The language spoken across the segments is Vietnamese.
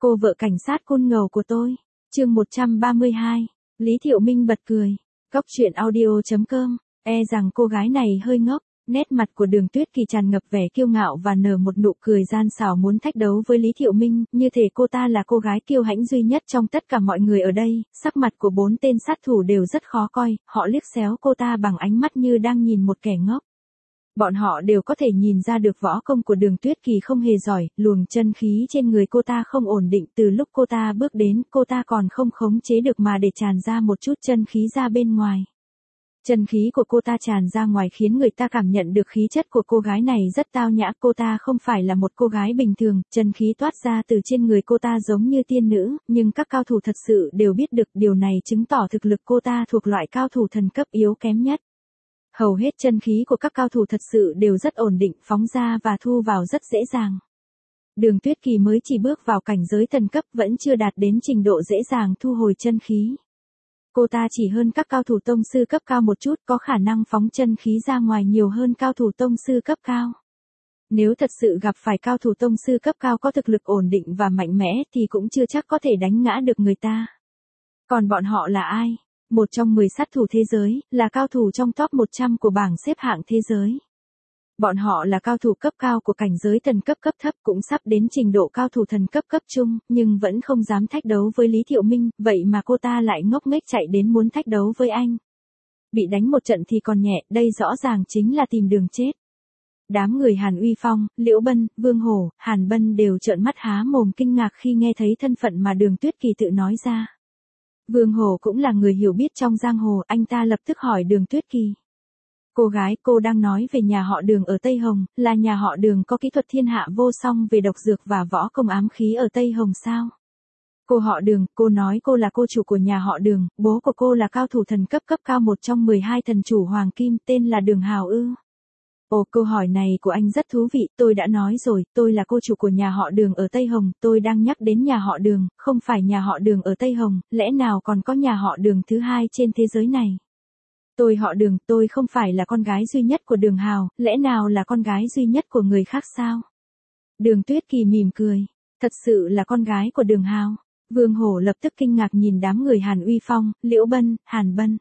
Cô vợ cảnh sát côn ngầu của tôi. Chương 132. Lý Thiệu Minh bật cười. Góc truyện audio.com. Rằng cô gái này hơi ngốc. Nét mặt của Đường Tuyết Kỳ tràn ngập vẻ kiêu ngạo và nở một nụ cười gian xảo muốn thách đấu với Lý Thiệu Minh, như thể cô ta là cô gái kiêu hãnh duy nhất trong tất cả mọi người ở đây. Sắc mặt của 4 tên sát thủ đều rất khó coi, họ liếc xéo cô ta bằng ánh mắt như đang nhìn một kẻ ngốc. Bọn họ đều có thể nhìn ra được võ công của Đường Tuyết Kỳ không hề giỏi, luồng chân khí trên người cô ta không ổn định, từ lúc cô ta bước đến, cô ta còn không khống chế được mà để tràn ra một chút chân khí ra bên ngoài. Chân khí của cô ta tràn ra ngoài khiến người ta cảm nhận được khí chất của cô gái này rất tao nhã, cô ta không phải là một cô gái bình thường, chân khí toát ra từ trên người cô ta giống như tiên nữ, nhưng các cao thủ thật sự đều biết được điều này chứng tỏ thực lực cô ta thuộc loại cao thủ thần cấp yếu kém nhất. Hầu hết chân khí của các cao thủ thật sự đều rất ổn định, phóng ra và thu vào rất dễ dàng. Đường Tuyết Kỳ mới chỉ bước vào cảnh giới thần cấp vẫn chưa đạt đến trình độ dễ dàng thu hồi chân khí. Cô ta chỉ hơn các cao thủ tông sư cấp cao một chút, có khả năng phóng chân khí ra ngoài nhiều hơn cao thủ tông sư cấp cao. Nếu thật sự gặp phải cao thủ tông sư cấp cao có thực lực ổn định và mạnh mẽ thì cũng chưa chắc có thể đánh ngã được người ta. Còn bọn họ là ai? Một trong 10 sát thủ thế giới, là cao thủ trong top 100 của bảng xếp hạng thế giới. Bọn họ là cao thủ cấp cao của cảnh giới thần cấp cấp thấp, cũng sắp đến trình độ cao thủ thần cấp cấp trung, nhưng vẫn không dám thách đấu với Lý Thiệu Minh, vậy mà cô ta lại ngốc nghếch chạy đến muốn thách đấu với anh. Bị đánh một trận thì còn nhẹ, đây rõ ràng chính là tìm đường chết. Đám người Hàn Uy Phong, Liễu Bân, Vương Hổ, Hàn Bân đều trợn mắt há mồm kinh ngạc khi nghe thấy thân phận mà Đường Tuyết Kỳ tự nói ra. Vương Hổ cũng là người hiểu biết trong giang hồ, anh ta lập tức hỏi Đường Tuyết Kỳ. Cô gái, cô đang nói về nhà họ Đường ở Tây Hồng, là nhà họ Đường có kỹ thuật thiên hạ vô song về độc dược và võ công ám khí ở Tây Hồng sao? Cô họ Đường, cô nói cô là cô chủ của nhà họ Đường, bố của cô là cao thủ thần cấp cấp cao, một trong 12 thần chủ Hoàng Kim, tên là Đường Hào ư? Ồ, câu hỏi này của anh rất thú vị, tôi đã nói rồi, tôi là cô chủ của nhà họ Đường ở Tây Hồng, tôi đang nhắc đến nhà họ Đường, không phải nhà họ Đường ở Tây Hồng, lẽ nào còn có nhà họ Đường thứ hai trên thế giới này? Tôi họ Đường, tôi không phải là con gái duy nhất của Đường Hào, lẽ nào là con gái duy nhất của người khác sao? Đường Tuyết Kỳ mỉm cười, thật sự là con gái của Đường Hào. Vương Hổ lập tức kinh ngạc nhìn đám người Hàn Uy Phong, Liễu Bân, Hàn Bân.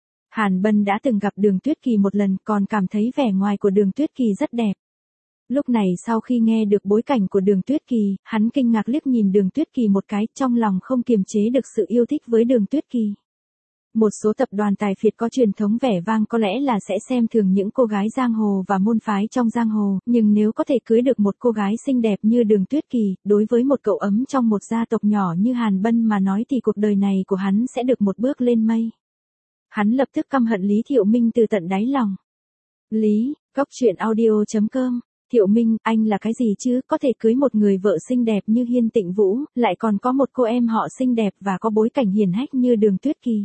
Hàn Bân đã từng gặp Đường Tuyết Kỳ một lần, còn cảm thấy vẻ ngoài của Đường Tuyết Kỳ rất đẹp. Lúc này sau khi nghe được bối cảnh của Đường Tuyết Kỳ, hắn kinh ngạc liếc nhìn Đường Tuyết Kỳ một cái, trong lòng không kiềm chế được sự yêu thích với Đường Tuyết Kỳ. Một số tập đoàn tài phiệt có truyền thống vẻ vang có lẽ là sẽ xem thường những cô gái giang hồ và môn phái trong giang hồ, nhưng nếu có thể cưới được một cô gái xinh đẹp như Đường Tuyết Kỳ, đối với một cậu ấm trong một gia tộc nhỏ như Hàn Bân mà nói thì cuộc đời này của hắn sẽ được một bước lên mây. Hắn lập tức căm hận Lý Thiệu Minh từ tận đáy lòng. Lý, góc truyện audio.com. Thiệu Minh, anh là cái gì chứ, có thể cưới một người vợ xinh đẹp như Hiên Tịnh Vũ, lại còn có một cô em họ xinh đẹp và có bối cảnh hiển hách như Đường Tuyết Kỳ.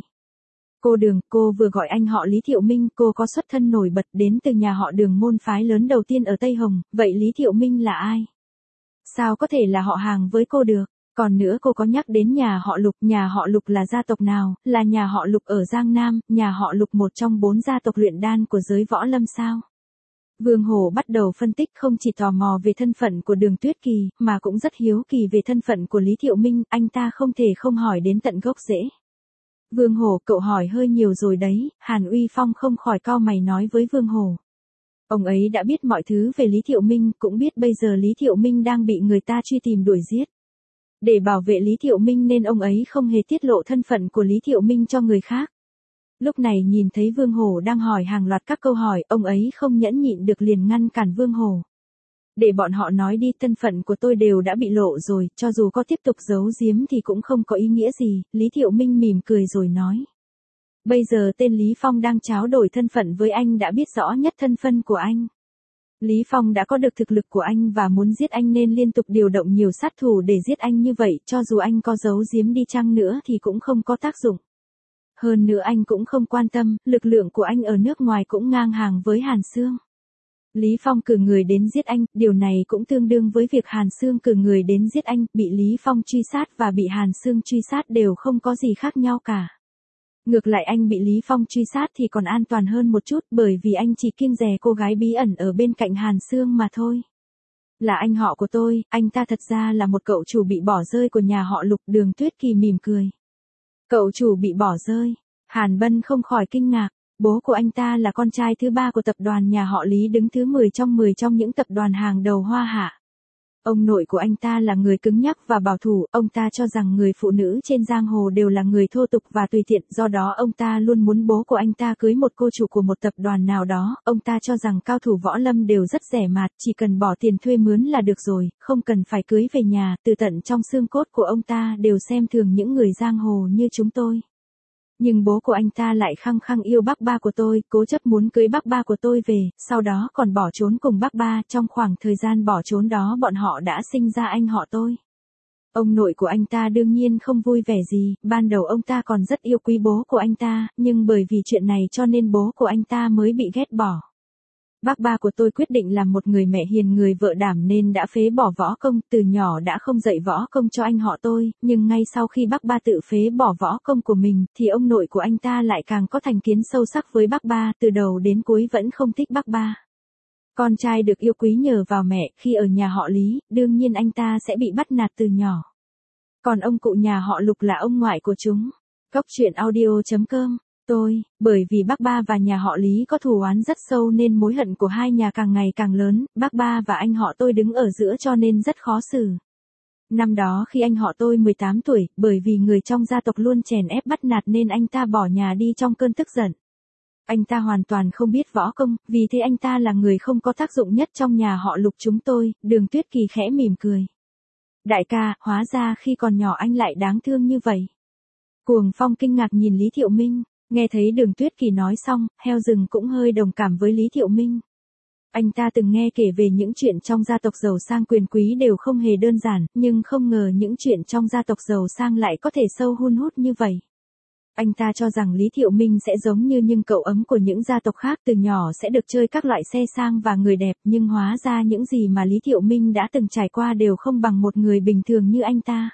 Cô Đường, cô vừa gọi anh họ Lý Thiệu Minh, cô có xuất thân nổi bật đến từ nhà họ Đường, môn phái lớn đầu tiên ở Tây Hồng, vậy Lý Thiệu Minh là ai? Sao có thể là họ hàng với cô được? Còn nữa, cô có nhắc đến nhà họ Lục là gia tộc nào, là nhà họ Lục ở Giang Nam, nhà họ Lục một trong 4 gia tộc luyện đan của giới võ lâm sao? Vương Hổ bắt đầu phân tích, không chỉ tò mò về thân phận của Đường Tuyết Kỳ, mà cũng rất hiếu kỳ về thân phận của Lý Thiệu Minh, anh ta không thể không hỏi đến tận gốc rễ. Vương Hổ, cậu hỏi hơi nhiều rồi đấy, Hàn Uy Phong không khỏi cau mày nói với Vương Hổ. Ông ấy đã biết mọi thứ về Lý Thiệu Minh, cũng biết bây giờ Lý Thiệu Minh đang bị người ta truy tìm đuổi giết. Để bảo vệ Lý Thiệu Minh nên ông ấy không hề tiết lộ thân phận của Lý Thiệu Minh cho người khác. Lúc này nhìn thấy Vương Hổ đang hỏi hàng loạt các câu hỏi, ông ấy không nhẫn nhịn được liền ngăn cản Vương Hổ. Để bọn họ nói đi, thân phận của tôi đều đã bị lộ rồi, cho dù có tiếp tục giấu giếm thì cũng không có ý nghĩa gì, Lý Thiệu Minh mỉm cười rồi nói. Bây giờ tên Lý Phong đang tráo đổi thân phận với anh, đã biết rõ nhất thân phận của anh. Lý Phong đã có được thực lực của anh và muốn giết anh nên liên tục điều động nhiều sát thủ để giết anh, như vậy cho dù anh có giấu giếm đi chăng nữa thì cũng không có tác dụng. Hơn nữa anh cũng không quan tâm, lực lượng của anh ở nước ngoài cũng ngang hàng với Hàn Sương. Lý Phong cử người đến giết anh, điều này cũng tương đương với việc Hàn Sương cử người đến giết anh, bị Lý Phong truy sát và bị Hàn Sương truy sát đều không có gì khác nhau cả. Ngược lại anh bị Lý Phong truy sát thì còn an toàn hơn một chút, bởi vì anh chỉ kiêng dè cô gái bí ẩn ở bên cạnh Hàn Sương mà thôi. Là anh họ của tôi, anh ta thật ra là một cậu chủ bị bỏ rơi của nhà họ Lục. Đường Tuyết Kỳ mỉm cười. Cậu chủ bị bỏ rơi. Hàn Bân không khỏi kinh ngạc. Bố của anh ta là con trai thứ 3 của tập đoàn nhà họ Lý, đứng thứ 10 trong những tập đoàn hàng đầu Hoa Hạ. Ông nội của anh ta là người cứng nhắc và bảo thủ, ông ta cho rằng người phụ nữ trên giang hồ đều là người thô tục và tùy tiện, do đó ông ta luôn muốn bố của anh ta cưới một cô chủ của một tập đoàn nào đó. Ông ta cho rằng cao thủ võ lâm đều rất rẻ mạt, chỉ cần bỏ tiền thuê mướn là được rồi, không cần phải cưới về nhà. Từ tận trong xương cốt của ông ta đều xem thường những người giang hồ như chúng tôi. Nhưng bố của anh ta lại khăng khăng yêu bác ba của tôi, cố chấp muốn cưới bác ba của tôi về, sau đó còn bỏ trốn cùng bác ba. Trong khoảng thời gian bỏ trốn đó bọn họ đã sinh ra anh họ tôi. Ông nội của anh ta đương nhiên không vui vẻ gì, ban đầu ông ta còn rất yêu quý bố của anh ta, nhưng bởi vì chuyện này cho nên bố của anh ta mới bị ghét bỏ. Bác ba của tôi quyết định làm một người mẹ hiền người vợ đảm nên đã phế bỏ võ công, từ nhỏ đã không dạy võ công cho anh họ tôi, nhưng ngay sau khi bác ba tự phế bỏ võ công của mình, thì ông nội của anh ta lại càng có thành kiến sâu sắc với bác ba, từ đầu đến cuối vẫn không thích bác ba. Con trai được yêu quý nhờ vào mẹ, khi ở nhà họ Lý, đương nhiên anh ta sẽ bị bắt nạt từ nhỏ. Còn ông cụ nhà họ Lục là ông ngoại của chúng. Góc truyện audio.com. Bởi vì bác ba và nhà họ Lý có thù oán rất sâu nên mối hận của hai nhà càng ngày càng lớn, bác ba và anh họ tôi đứng ở giữa cho nên rất khó xử. Năm đó khi anh họ tôi 18 tuổi, bởi vì người trong gia tộc luôn chèn ép bắt nạt nên anh ta bỏ nhà đi trong cơn tức giận. Anh ta hoàn toàn không biết võ công, vì thế anh ta là người không có tác dụng nhất trong nhà họ Lục chúng tôi. Đường Tuyết Kỳ khẽ mỉm cười. Đại ca, hóa ra khi còn nhỏ anh lại đáng thương như vậy. Cuồng Phong kinh ngạc nhìn Lý Thiệu Minh. Nghe thấy Đường Tuyết Kỳ nói xong, heo rừng cũng hơi đồng cảm với Lý Thiệu Minh. Anh ta từng nghe kể về những chuyện trong gia tộc giàu sang quyền quý đều không hề đơn giản, nhưng không ngờ những chuyện trong gia tộc giàu sang lại có thể sâu hun hút như vậy. Anh ta cho rằng Lý Thiệu Minh sẽ giống như những cậu ấm của những gia tộc khác, từ nhỏ sẽ được chơi các loại xe sang và người đẹp, nhưng hóa ra những gì mà Lý Thiệu Minh đã từng trải qua đều không bằng một người bình thường như anh ta.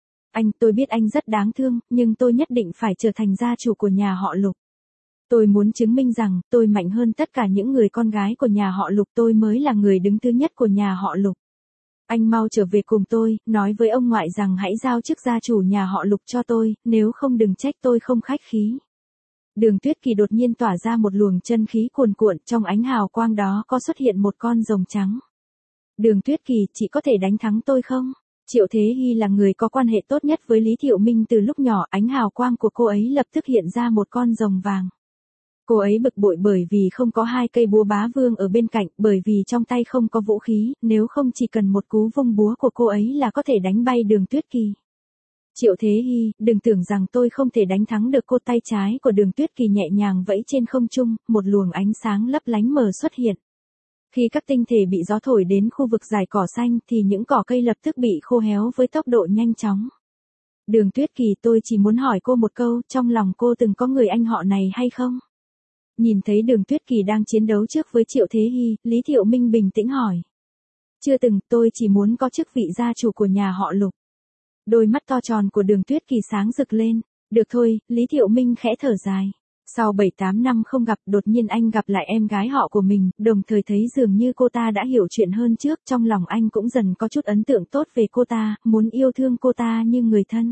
Tôi biết anh rất đáng thương, nhưng tôi nhất định phải trở thành gia chủ của nhà họ Lục. Tôi muốn chứng minh rằng, tôi mạnh hơn tất cả những người con gái của nhà họ Lục, tôi mới là người đứng thứ nhất của nhà họ Lục. Anh mau trở về cùng tôi, nói với ông ngoại rằng hãy giao chức gia chủ nhà họ Lục cho tôi, nếu không đừng trách tôi không khách khí. Đường Tuyết Kỳ đột nhiên tỏa ra một luồng chân khí cuồn cuộn, trong ánh hào quang đó có xuất hiện một con rồng trắng. Đường Tuyết Kỳ, chị có thể đánh thắng tôi không? Triệu Thế Hy là người có quan hệ tốt nhất với Lý Thiệu Minh từ lúc nhỏ, ánh hào quang của cô ấy lập tức hiện ra một con rồng vàng. Cô ấy bực bội bởi vì không có 2 cây búa bá vương ở bên cạnh, bởi vì trong tay không có vũ khí, nếu không chỉ cần một cú vung búa của cô ấy là có thể đánh bay Đường Tuyết Kỳ. Triệu Thế Hy, đừng tưởng rằng tôi không thể đánh thắng được cô. Tay trái của Đường Tuyết Kỳ nhẹ nhàng vẫy trên không trung, một luồng ánh sáng lấp lánh mờ xuất hiện. Khi các tinh thể bị gió thổi đến khu vực dải cỏ xanh thì những cỏ cây lập tức bị khô héo với tốc độ nhanh chóng. Đường Tuyết Kỳ, tôi chỉ muốn hỏi cô một câu, trong lòng cô từng có người anh họ này hay không? Nhìn thấy Đường Tuyết Kỳ đang chiến đấu trước với Triệu Thế Hy, Lý Thiệu Minh bình tĩnh hỏi. Chưa từng, tôi chỉ muốn có chức vị gia chủ của nhà họ Lục. Đôi mắt to tròn của Đường Tuyết Kỳ sáng rực lên. Được thôi, Lý Thiệu Minh khẽ thở dài. Sau 7-8 năm không gặp, đột nhiên anh gặp lại em gái họ của mình, đồng thời thấy dường như cô ta đã hiểu chuyện hơn trước, trong lòng anh cũng dần có chút ấn tượng tốt về cô ta, muốn yêu thương cô ta như người thân.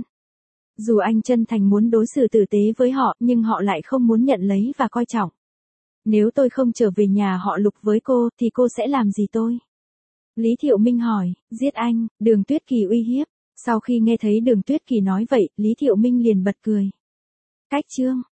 Dù anh chân thành muốn đối xử tử tế với họ, nhưng họ lại không muốn nhận lấy và coi trọng. Nếu tôi không trở về nhà họ Lục với cô, thì cô sẽ làm gì tôi? Lý Thiệu Minh hỏi. Giết anh. Đường Tuyết Kỳ uy hiếp. Sau khi nghe thấy Đường Tuyết Kỳ nói vậy, Lý Thiệu Minh liền bật cười. Cách chương.